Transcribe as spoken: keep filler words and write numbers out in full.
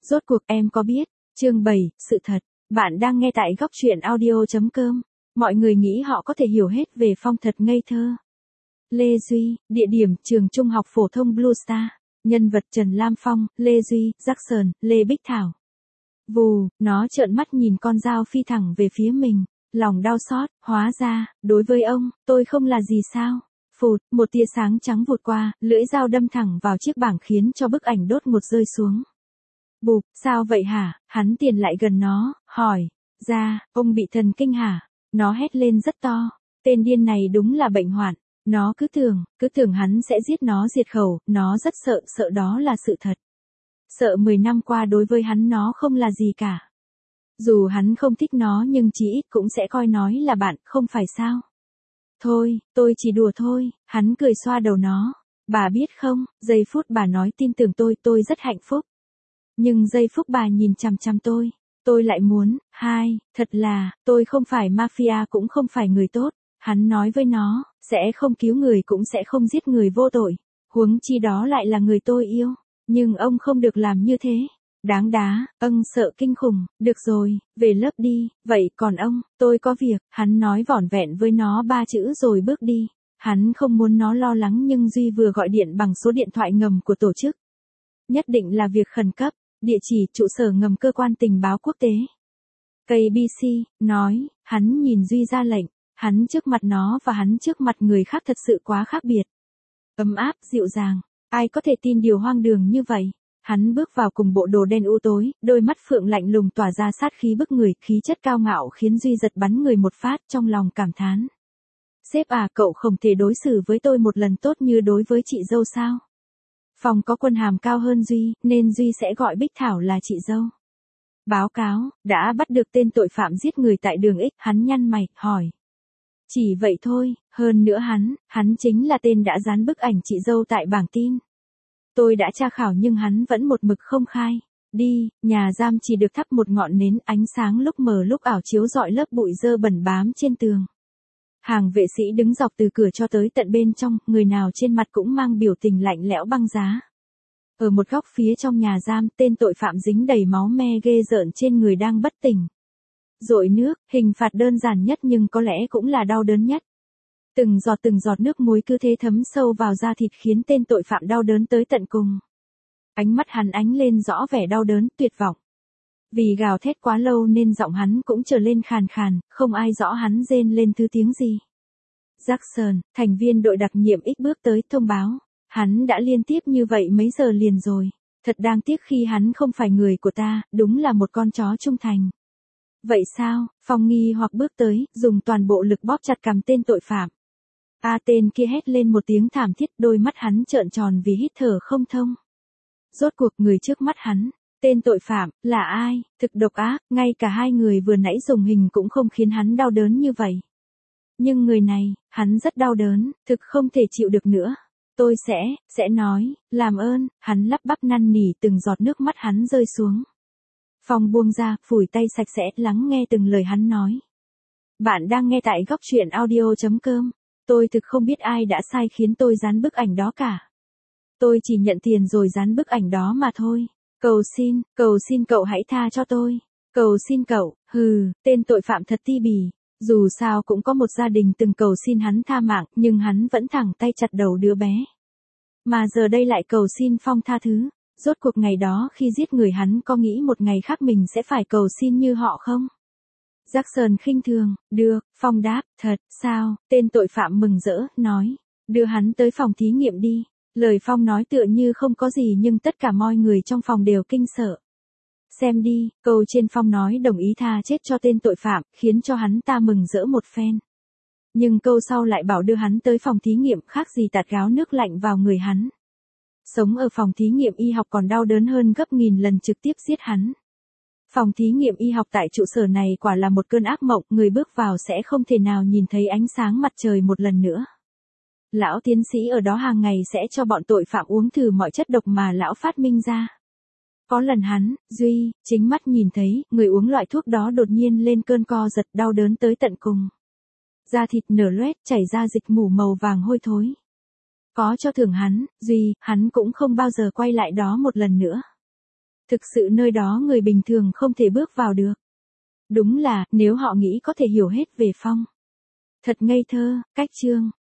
Rốt cuộc em có biết, chương bảy, sự thật, bạn đang nghe tại góc truyện audio.com, mọi người nghĩ họ có thể hiểu hết về Phong thật ngây thơ. Lê Duy, địa điểm trường trung học phổ thông Blue Star, nhân vật Trần Lam Phong, Lê Duy, Jackson, Lê Bích Thảo. Vù, nó trợn mắt nhìn con dao phi thẳng về phía mình, lòng đau xót, hóa ra, đối với ông, tôi không là gì sao. Phụt, một tia sáng trắng vụt qua, lưỡi dao đâm thẳng vào chiếc bảng khiến cho bức ảnh đốt ngột rơi xuống. Bụp, sao vậy hả? Hắn tiến lại gần nó, hỏi. Ra, ông bị thần kinh hả? Nó hét lên rất to. Tên điên này đúng là bệnh hoạn. Nó cứ tưởng, cứ tưởng hắn sẽ giết nó diệt khẩu, nó rất sợ, sợ đó là sự thật. Sợ mười năm qua đối với hắn nó không là gì cả. Dù hắn không thích nó nhưng chí ít cũng sẽ coi nói là bạn, không phải sao? Thôi, tôi chỉ đùa thôi, hắn cười xoa đầu nó. Bà biết không, giây phút bà nói tin tưởng tôi, tôi rất hạnh phúc. Nhưng giây phút bà nhìn chằm chằm tôi, tôi lại muốn, hai, thật là, tôi không phải mafia cũng không phải người tốt. Hắn nói với nó, sẽ không cứu người cũng sẽ không giết người vô tội. Huống chi đó lại là người tôi yêu. Nhưng ông không được làm như thế. Đáng đá, âng sợ kinh khủng, được rồi, về lớp đi, vậy còn ông, tôi có việc, hắn nói vỏn vẹn với nó ba chữ rồi bước đi. Hắn không muốn nó lo lắng nhưng Duy vừa gọi điện bằng số điện thoại ngầm của tổ chức. Nhất định là việc khẩn cấp, địa chỉ trụ sở ngầm cơ quan tình báo quốc tế. K B C, nói, hắn nhìn Duy ra lệnh, hắn trước mặt nó và hắn trước mặt người khác thật sự quá khác biệt. Ấm áp, dịu dàng, ai có thể tin điều hoang đường như vậy. Hắn bước vào cùng bộ đồ đen u tối, đôi mắt phượng lạnh lùng tỏa ra sát khí bức người, khí chất cao ngạo khiến Duy giật bắn người một phát trong lòng cảm thán. Sếp à, cậu không thể đối xử với tôi một lần tốt như đối với chị dâu sao? Phong có quân hàm cao hơn Duy, nên Duy sẽ gọi Bích Thảo là chị dâu. Báo cáo, đã bắt được tên tội phạm giết người tại đường X, hắn nhăn mày, hỏi. Chỉ vậy thôi, hơn nữa hắn, hắn chính là tên đã dán bức ảnh chị dâu tại bảng tin. Tôi đã tra khảo nhưng hắn vẫn một mực không khai. Đi, nhà giam chỉ được thắp một ngọn nến, ánh sáng lúc mờ lúc ảo chiếu rọi lớp bụi dơ bẩn bám trên tường. Hàng vệ sĩ đứng dọc từ cửa cho tới tận bên trong, người nào trên mặt cũng mang biểu tình lạnh lẽo băng giá. Ở một góc phía trong nhà giam, tên tội phạm dính đầy máu me ghê rợn trên người đang bất tỉnh. Dội nước, hình phạt đơn giản nhất nhưng có lẽ cũng là đau đớn nhất. Từng giọt từng giọt nước muối cứ thế thấm sâu vào da thịt khiến tên tội phạm đau đớn tới tận cùng. Ánh mắt hắn ánh lên rõ vẻ đau đớn, tuyệt vọng. Vì gào thét quá lâu nên giọng hắn cũng trở lên khàn khàn, không ai rõ hắn rên lên thứ tiếng gì. Jackson, thành viên đội đặc nhiệm X bước tới thông báo. Hắn đã liên tiếp như vậy mấy giờ liền rồi. Thật đáng tiếc khi hắn không phải người của ta, đúng là một con chó trung thành. Vậy sao? Phong nghi hoặc bước tới, dùng toàn bộ lực bóp chặt cằm tên tội phạm. A tên kia hét lên một tiếng thảm thiết, đôi mắt hắn trợn tròn vì hít thở không thông. Rốt cuộc người trước mắt hắn, tên tội phạm, là ai? Thực độc ác, ngay cả hai người vừa nãy dùng hình cũng không khiến hắn đau đớn như vậy. Nhưng người này, hắn rất đau đớn, thực không thể chịu được nữa. Tôi sẽ, sẽ nói, làm ơn, hắn lắp bắp năn nỉ từng giọt nước mắt hắn rơi xuống. Phong buông ra, phủi tay sạch sẽ, lắng nghe từng lời hắn nói. Bạn đang nghe tại góc truyện audio.com. Tôi thực không biết ai đã sai khiến tôi dán bức ảnh đó cả. Tôi chỉ nhận tiền rồi dán bức ảnh đó mà thôi. Cầu xin, cầu xin cậu hãy tha cho tôi. Cầu xin cậu, hừ, tên tội phạm thật ti bỉ. Dù sao cũng có một gia đình từng cầu xin hắn tha mạng, nhưng hắn vẫn thẳng tay chặt đầu đứa bé. Mà giờ đây lại cầu xin Phong tha thứ. Rốt cuộc ngày đó khi giết người hắn có nghĩ một ngày khác mình sẽ phải cầu xin như họ không? Jackson khinh thường, được, Phong đáp, thật, sao, tên tội phạm mừng rỡ, nói, đưa hắn tới phòng thí nghiệm đi. Lời Phong nói tựa như không có gì nhưng tất cả mọi người trong phòng đều kinh sợ. Xem đi, câu trên Phong nói đồng ý tha chết cho tên tội phạm, khiến cho hắn ta mừng rỡ một phen. Nhưng câu sau lại bảo đưa hắn tới phòng thí nghiệm khác gì tạt gáo nước lạnh vào người hắn. Sống ở phòng thí nghiệm y học còn đau đớn hơn gấp nghìn lần trực tiếp giết hắn. Phòng thí nghiệm y học tại trụ sở này quả là một cơn ác mộng, người bước vào sẽ không thể nào nhìn thấy ánh sáng mặt trời một lần nữa. Lão tiến sĩ ở đó hàng ngày sẽ cho bọn tội phạm uống thử mọi chất độc mà lão phát minh ra. Có lần hắn, Duy, chính mắt nhìn thấy, người uống loại thuốc đó đột nhiên lên cơn co giật đau đớn tới tận cùng. Da thịt nở loét, chảy ra dịch mủ màu vàng hôi thối. Có cho thưởng hắn, Duy, hắn cũng không bao giờ quay lại đó một lần nữa. Thực sự nơi đó người bình thường không thể bước vào được. Đúng là, nếu họ nghĩ có thể hiểu hết về Phong thật ngây thơ, cách Trương